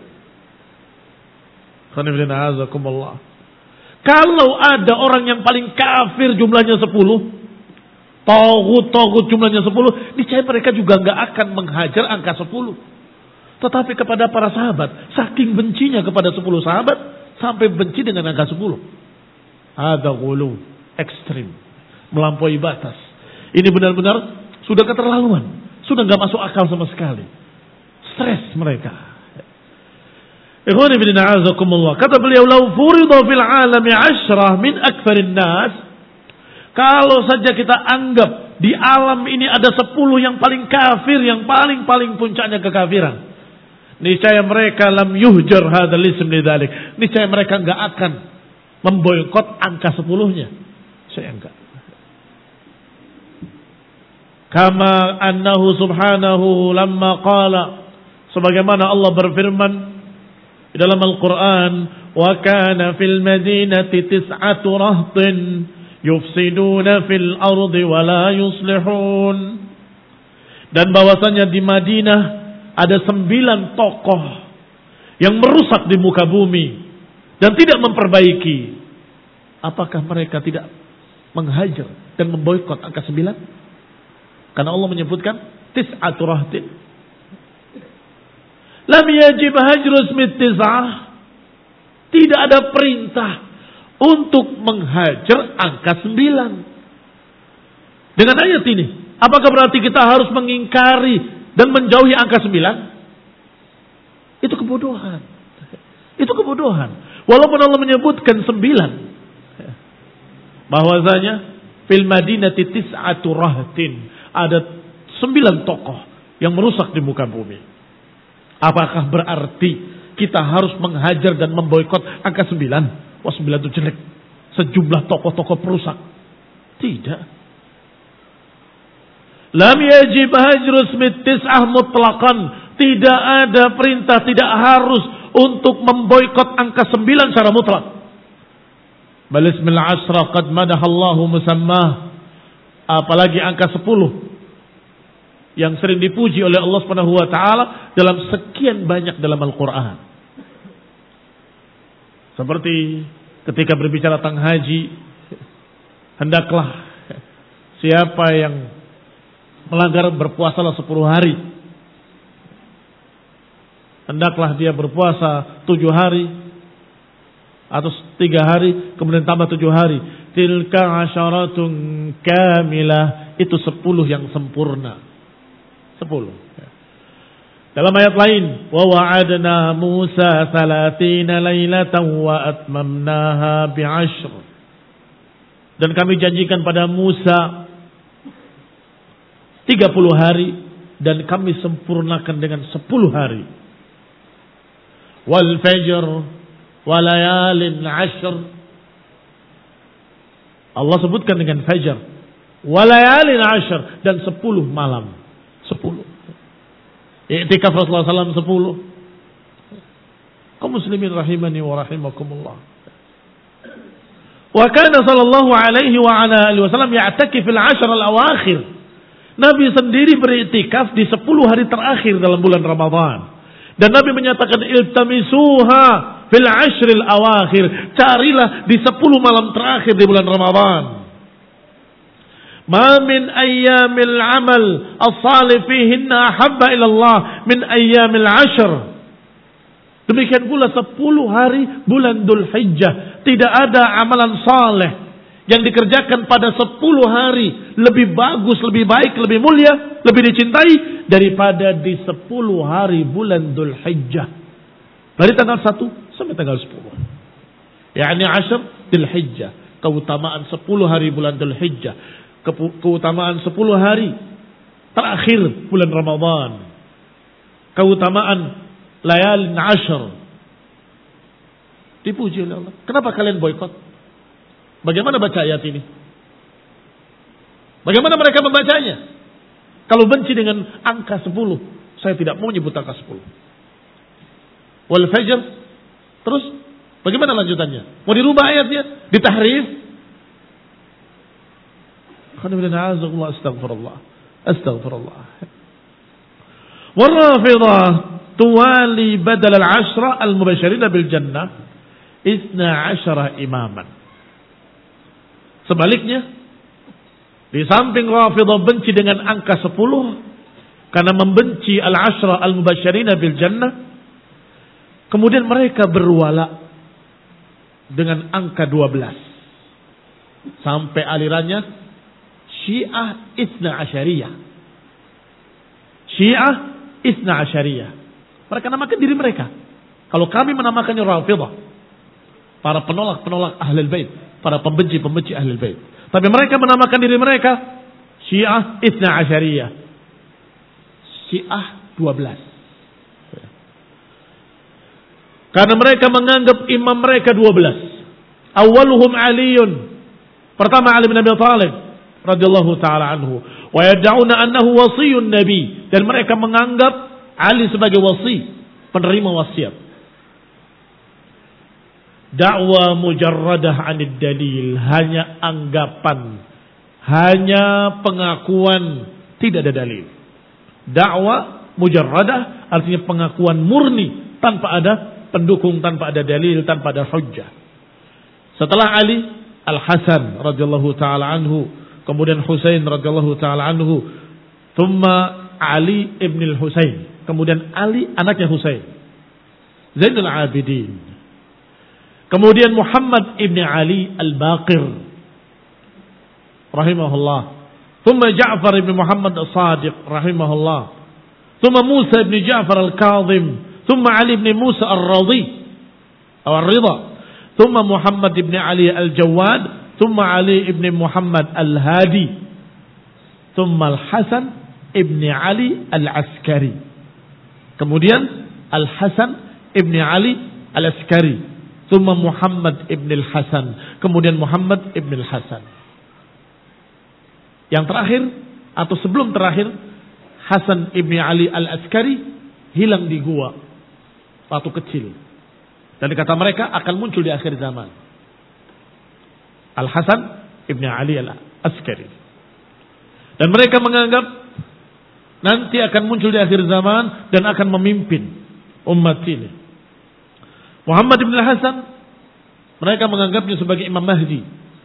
Kalau ada orang yang paling kafir jumlahnya sepuluh, taghut-taghut jumlahnya sepuluh, niscaya mereka juga enggak akan menghajar angka sepuluh. Tetapi kepada para sahabat, saking bencinya kepada sepuluh sahabat, sampai benci dengan angka sepuluh. Ada ghulu, ekstrim, melampaui batas. Ini benar-benar sudah keterlaluan, sudah enggak masuk akal sama sekali. Stres mereka. Ikhwani fillah a'azakumullah. Kata beliau, "Lau furida fil 'alami 'ashrah min akfarin nas." Kalau saja kita anggap di alam ini ada sepuluh yang paling kafir, yang paling-paling puncaknya kekafiran, niscaya mereka lam yuhjar hadzal ism lidzalik. Niscaya mereka enggak akan memboikot angka sepuluh-nya. Saya enggak. Kama annahu subhanahu lamma qala, sebagaimana Allah berfirman, Di dalam Al-Quran, wa kana fil madinati tis'atu rahtin yufsiduna fil ardi wa la yuslihun. Dan bahwasanya di Madinah ada sembilan tokoh yang merusak di muka bumi dan tidak memperbaiki. Apakah mereka tidak menghajar dan memboikot angka sembilan? Karena Allah menyebutkan tis'atu rahtin. Lam yajib hajrus mit tis'ah. Tidak ada perintah untuk menghajar angka sembilan. Dengan ayat ini, apakah berarti kita harus mengingkari dan menjauhi angka sembilan? Itu kebodohan. Itu kebodohan. Walaupun Allah menyebutkan sembilan. Bahwasanya fil madinati tis'atu rahtin. Ada sembilan tokoh yang merusak di muka bumi. Apakah berarti kita harus menghajar dan memboikot angka sembilan? Wah, sembilan itu jelek. Sejumlah tokoh-tokoh perusak. Tidak. Lam yajib hajrus mit tis'ah mutlaqan. Tidak ada perintah, tidak harus untuk memboikot angka sembilan secara mutlak. Bal ismil ashra qad madahallahu musammah. Apalagi angka sepuluh yang sering dipuji oleh Allah Subhanahu wa taala dalam sekian banyak dalam Al-Qur'an. Seperti ketika berbicara tentang haji, hendaklah siapa yang melanggar berpuasalah sepuluh hari. Hendaklah dia berpuasa tujuh hari atau tiga hari, kemudian tambah tujuh hari. Tilka asyaratun kamilah. Itu sepuluh yang sempurna. Sepuluh. Dalam ayat lain, wa wa'adna Musa thalathina lailatan wa atmamnaha bi'ashr. Dan kami janjikan pada Musa tiga puluh hari dan kami sempurnakan dengan sepuluh hari. Wal fajr wa layalin ashr. Allah sebutkan dengan fajar. Wa layalin ashr dan sepuluh malam. Sepuluh. I'tikaf Rasulullah sallallahu alaihi wasallam sepuluh. Kaum muslimin rahimani wa rahimakumullah. Wa kana sallallahu alaihi wa ala alihi wasallam ya'takif fil ashr al-awakhir. Nabi sendiri beriktikaf di sepuluh hari terakhir dalam bulan Ramadan. Dan Nabi menyatakan iltamisuha fil ashr al-awakhir. Carilah di sepuluh malam terakhir di bulan Ramadan. Ma min ayyamil amal as-salih fihinna ahabba ila Allah min ayyamil ashr. Demikian pula sepuluh hari bulan Dzul Hijjah. Tidak ada amalan saleh yang dikerjakan pada sepuluh hari lebih bagus, lebih baik, lebih mulia, lebih dicintai daripada di sepuluh hari bulan Dzul Hijjah. Dari tanggal satu sampai tanggal sepuluh. Yani ashr Dzul Hijjah. Keutamaan sepuluh hari bulan Dzul Hijjah. Keutamaan sepuluh hari terakhir bulan Ramadan. Keutamaan layalin ashr. Dipuji oleh Allah. Kenapa kalian boikot? Bagaimana baca ayat ini? Bagaimana mereka membacanya? Kalau benci dengan angka sepuluh, saya tidak mau menyebut angka sepuluh. Wal fajr. Terus bagaimana lanjutannya? Mau dirubah ayatnya? Ditahrif? Astagfirullah. Astagfirullah. Warrafidah tuwali badal al-ashra al-mubashirina bil jannah isna ashara imaman. Sebaliknya, di samping Rafidah benci dengan angka sepuluh karena membenci al-ashra al-mubashirina bil jannah, kemudian mereka berwala dengan angka dua belas. Sampai alirannya Syiah Isna Asyariyah. Syiah Isna Asyariyah. Mereka namakan diri mereka. Kalau kami menamakannya Rafidah. Para penolak-penolak Ahlul Bait. Para pembenci-pembenci Ahlul Bait. Tapi mereka menamakan diri mereka Syiah Isna Asyariyah. Syiah dua belas. Karena mereka menganggap imam mereka dua belas. Awaluhum Aliyun. Pertama Ali bin Abi Thalib radhiyallahu taala anhu, wa yad'una annahu wasiyyun nabi, dan mereka menganggap Ali sebagai wasi, penerima wasiat. Da'wa mujarradah 'anid dalil, hanya anggapan, hanya pengakuan, tidak ada dalil. Da'wa mujarradah artinya pengakuan murni tanpa ada pendukung, tanpa ada dalil, tanpa ada hujjah. Setelah Ali, Al-Hasan radhiyallahu taala anhu, kemudian Husain radhiyallahu taala anhu, thumma Ali ibn al-Husain, kemudian Ali anaknya Husain, Zainul Abidin, kemudian Muhammad ibn Ali Al-Baqir rahimahullah, thumma Ja'far ibn Muhammad As-Sadiq rahimahullah, thumma Musa ibn Ja'far Al-Kadhim, thumma Ali ibn Musa Ar-Radhi atau Ar-Ridha, thumma Muhammad ibn Ali Al-Jawad, thumma Ali ibn Muhammad Al-Hadi, thumma Al-Hasan ibn Ali Al-Askari, kemudian Al-Hasan ibn Ali Al-Askari, thumma Muhammad ibn Al-Hasan, kemudian Muhammad ibn Al-Hasan. Yang terakhir atau sebelum terakhir, Hasan ibn Ali Al-Askari hilang di gua waktu kecil, dan kata mereka akan muncul di akhir zaman. Al-Hasan ibn Ali Al-Askari, dan mereka menganggap nanti akan muncul di akhir zaman dan akan memimpin umat ini. Muhammad ibn Hasan, mereka menganggapnya sebagai Imam Mahdi.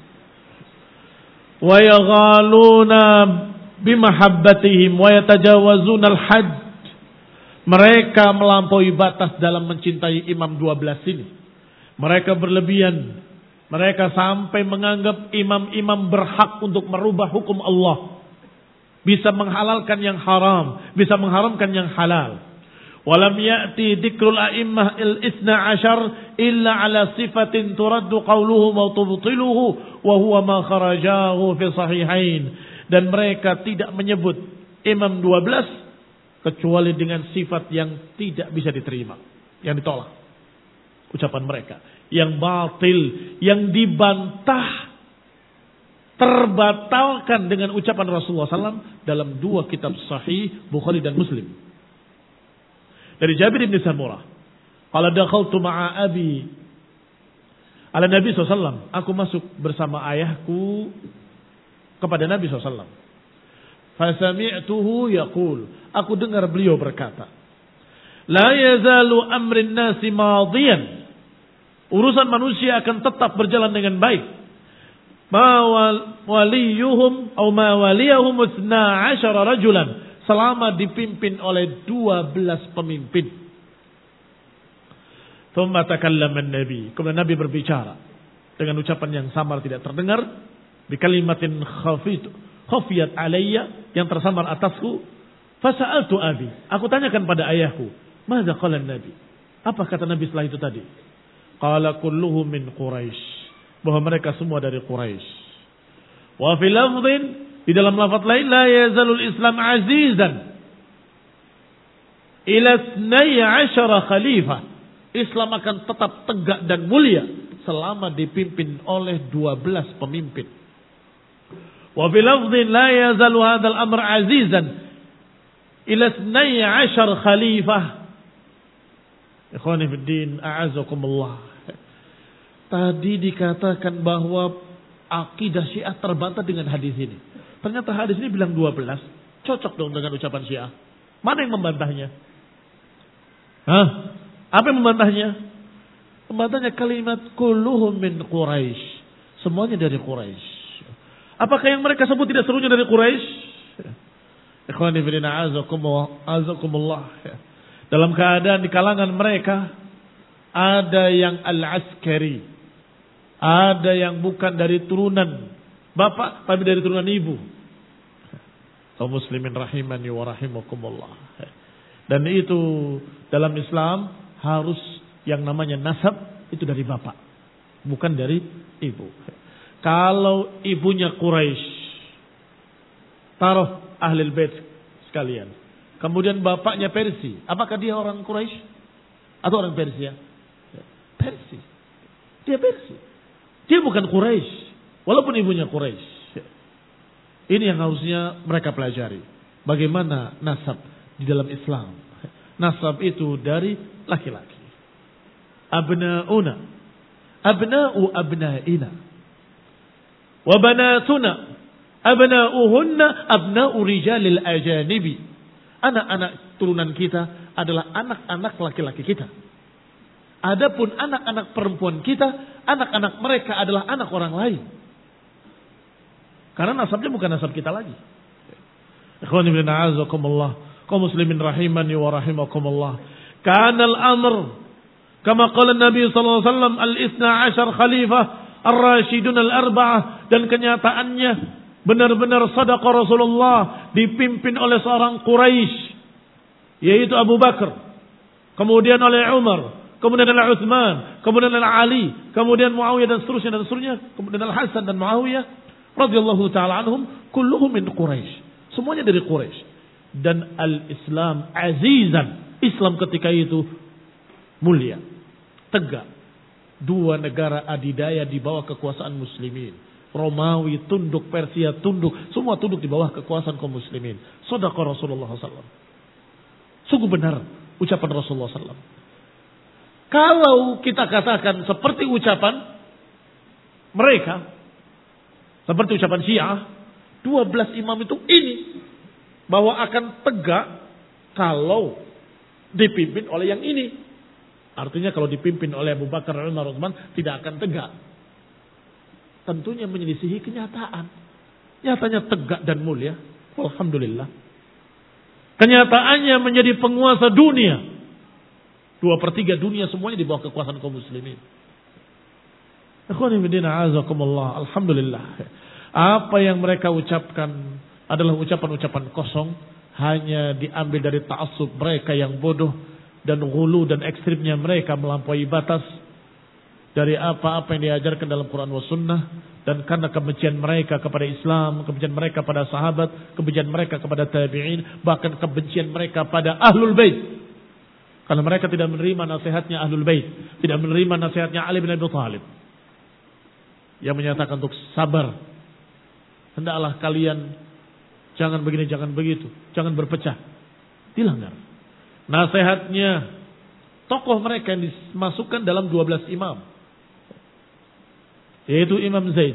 Wa yaghaluna bimahabbatihim wa yatajawazuna al-hadd. Mereka melampaui batas dalam mencintai Imam dua belas ini. Mereka berlebihan. Mereka sampai menganggap imam-imam berhak untuk merubah hukum Allah. Bisa menghalalkan yang haram, bisa mengharamkan yang halal. Walam ya'ti dzikrul a'immah al-itsna asyar illa ala sifatin turaddu qawluhu wa tubtiluhu wa huwa ma kharajahu fi sahihain. Dan mereka tidak menyebut imam dua belas kecuali dengan sifat yang tidak bisa diterima, yang ditolak ucapan mereka, yang batil, yang dibantah, terbatalkan dengan ucapan Rasulullah sallallahu alaihi wasallam dalam dua kitab sahih Bukhari dan Muslim. Dari Jabir bin Samurah, qala dakhaltu ma'a abi ala Nabi sallallahu alaihi wasallam, aku masuk bersama ayahku kepada Nabi sallallahu alaihi wasallam. Fasami'tuhu yaqul, aku dengar beliau berkata, la yazalu amrin nasi madiyan, urusan manusia akan tetap berjalan dengan baik. Ma waliyuhum atau ma waliyahum isna asyara rajulan, selama dipimpin oleh dua belas pemimpin. Thumma takallama an-nabi, kemudian Nabi berbicara dengan ucapan yang samar tidak terdengar, bi kalimatin khafit khafiyat alayya, yang tersamar atasku. Fasa'altu abi, aku tanyakan pada ayahku, madza qala an-nabi, apa kata Nabi setelah itu tadi? Qala kulluhum min Quraisy, bahwa mereka semua dari Quraisy. Wa fil lafdhin, di dalam lafaz lain, la yazalul Islam azizan ila ithnai asyara khalifah, Islam akan tetap tegak dan mulia selama dipimpin oleh dua belas pemimpin. Wa fil lafdhin, la yazalu hadzal amr azizan ila ithnai asyara khalifah. Ikhwani fid din, a'azzakumullah. Tadi dikatakan bahwa akidah Syiah terbantah dengan hadis ini. Ternyata hadis ini bilang dua belas. Cocok dong dengan ucapan Syiah. Mana yang membantahnya? Hah? Apa yang membantahnya? Membantahnya kalimat kulluhum min Quraisy. Semuanya dari Quraisy. Apakah yang mereka sebut tidak seluruhnya dari Quraisy? Ikhwani fillah, azakumullah. Dalam keadaan di kalangan mereka ada yang al-askari, ada yang bukan dari turunan bapak tapi dari turunan ibu. Kaum muslimin rahimani wa rahimakumullah. Dan itu dalam Islam harus yang namanya nasab itu dari bapak, bukan dari ibu. Kalau ibunya Quraisy, taruh ahlul bait sekalian, kemudian bapaknya Persia, apakah dia orang Quraisy atau orang Persia? Persia. Dia Persia. Dia bukan Quraisy, walaupun ibunya Quraisy. Ini yang harusnya mereka pelajari. Bagaimana nasab di dalam Islam. Nasab itu dari laki-laki. Abnauna abna'u abna'ina wa banatuna abna'uhunna abna'u rijalil ajanibi. Anak-anak turunan kita adalah anak-anak laki-laki kita. Adapun anak-anak perempuan kita, anak-anak mereka adalah anak orang lain. Karena nasabnya bukan nasab kita lagi. Ikhwani bin a'azakumullah, kaum muslimin rahimani wa rahimakumullah. Kana al-amr kama qala Nabi sallallahu alaihi wasallam al-ithna ashar khalifah ar-rasyidun al-arba'ah, dan kenyataannya benar-benar sadaqa Rasulullah dipimpin oleh seorang Quraisy, yaitu Abu Bakar, kemudian oleh Umar, kemudian oleh Utsman, kemudian oleh Ali, kemudian Muawiyah dan seterusnya dan seterusnya, kemudian Al Hasan dan Muawiyah radhiyallahu taala anhum, kulluhum min Quraisy. Semuanya dari Quraisy. Dan al-Islam azizan, Islam ketika itu mulia, tegak. Dua negara adidaya di bawah kekuasaan muslimin. Romawi tunduk, Persia tunduk, semua tunduk di bawah kekuasaan kaum muslimin. Shadaqa Rasulullah sallallahu alaihi wasallam. Sungguh benar ucapan Rasulullah sallallahu alaihi wasallam. Kalau kita katakan seperti ucapan mereka, seperti ucapan Syiah, dua belas imam itu ini, bahwa akan tegak kalau dipimpin oleh yang ini. Artinya kalau dipimpin oleh Abu Bakar, Umar, Utsman tidak akan tegak. Tentunya menyelisihi kenyataan. Nyatanya tegak dan mulia. Alhamdulillah. Kenyataannya menjadi penguasa dunia. Dua per tiga dunia semuanya di bawah kekuasaan kaum muslimin. Ikhwani fillah, a'azakumullah. Alhamdulillah. Apa yang mereka ucapkan adalah ucapan-ucapan kosong, hanya diambil dari ta'assub mereka yang bodoh dan ghulu dan ekstrimnya mereka melampaui batas dari apa-apa yang diajarkan dalam Quran wa Sunnah, dan karena kebencian mereka kepada Islam, kebencian mereka pada sahabat, kebencian mereka kepada tabi'in, bahkan kebencian mereka pada Ahlul Bait. Karena mereka tidak menerima nasihatnya Ahlul Bait, tidak menerima nasihatnya Ali bin Abi Thalib yang menyatakan untuk sabar. Hendaklah kalian jangan begini, jangan begitu, jangan berpecah. Dilanggar. Nasihatnya tokoh mereka yang dimasukkan dalam dua belas imam, yaitu Imam Zaid.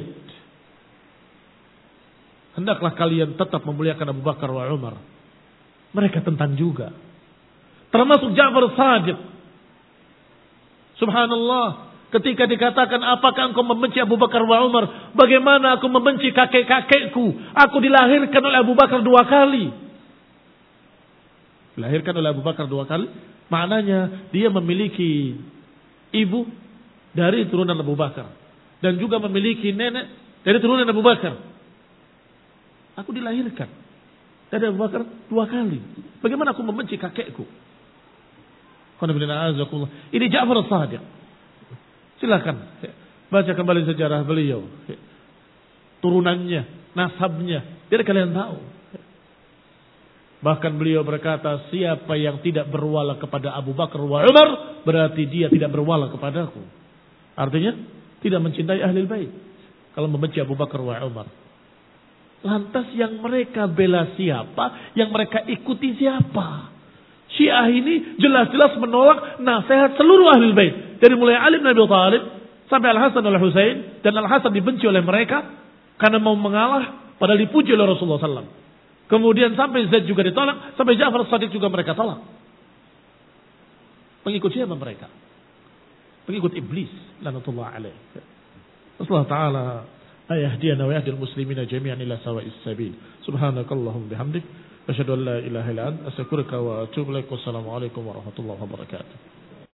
Hendaklah kalian tetap memuliakan Abu Bakar wa Umar. Mereka tentang juga. Termasuk Ja'far Shadiq. Subhanallah. Ketika dikatakan, apakah engkau membenci Abu Bakar wa Umar? Bagaimana aku membenci kakek-kakekku? Aku dilahirkan oleh Abu Bakar dua kali. Dilahirkan oleh Abu Bakar dua kali. Maknanya dia memiliki ibu dari turunan Abu Bakar. Dan juga memiliki nenek dari turunan Abu Bakar. Aku dilahirkan dari Abu Bakar dua kali. Bagaimana aku membenci kakekku? Ini Ja'far Shadiq. Silakan baca kembali sejarah beliau, turunannya, nasabnya, biar kalian tahu. Bahkan beliau berkata, siapa yang tidak berwala kepada Abu Bakar wa Umar, berarti dia tidak berwala kepadaku. Artinya tidak mencintai Ahlul Bait kalau membenci Abu Bakar wa Umar. Lantas yang mereka bela siapa? Yang mereka ikuti siapa? Syiah ini jelas-jelas menolak nasihat seluruh Ahlul Bait. Dari mulai Ali bin Abi Thalib sampai Al-Hasan dan Al-Husain. Dan Al-Hasan dibenci oleh mereka karena mau mengalah, padahal dipuji oleh Rasulullah sallallahu alaihi wasallam. Kemudian sampai Zaid juga ditolak, sampai Ja'far Shadiq juga mereka tolak. Pengikut siapa mereka? Pengikut iblis, lanatullah alaih. Rasulullah ta'ala ayahdiyana wa yahdil muslimina jami'an ila sawa'is sabil. Subhanakallahum bihamdik, asyhadu an la ilaha illa anta, astaghfiruka wa atubu ilaik. Wassalamu alaikum warahmatullahi wabarakatuh.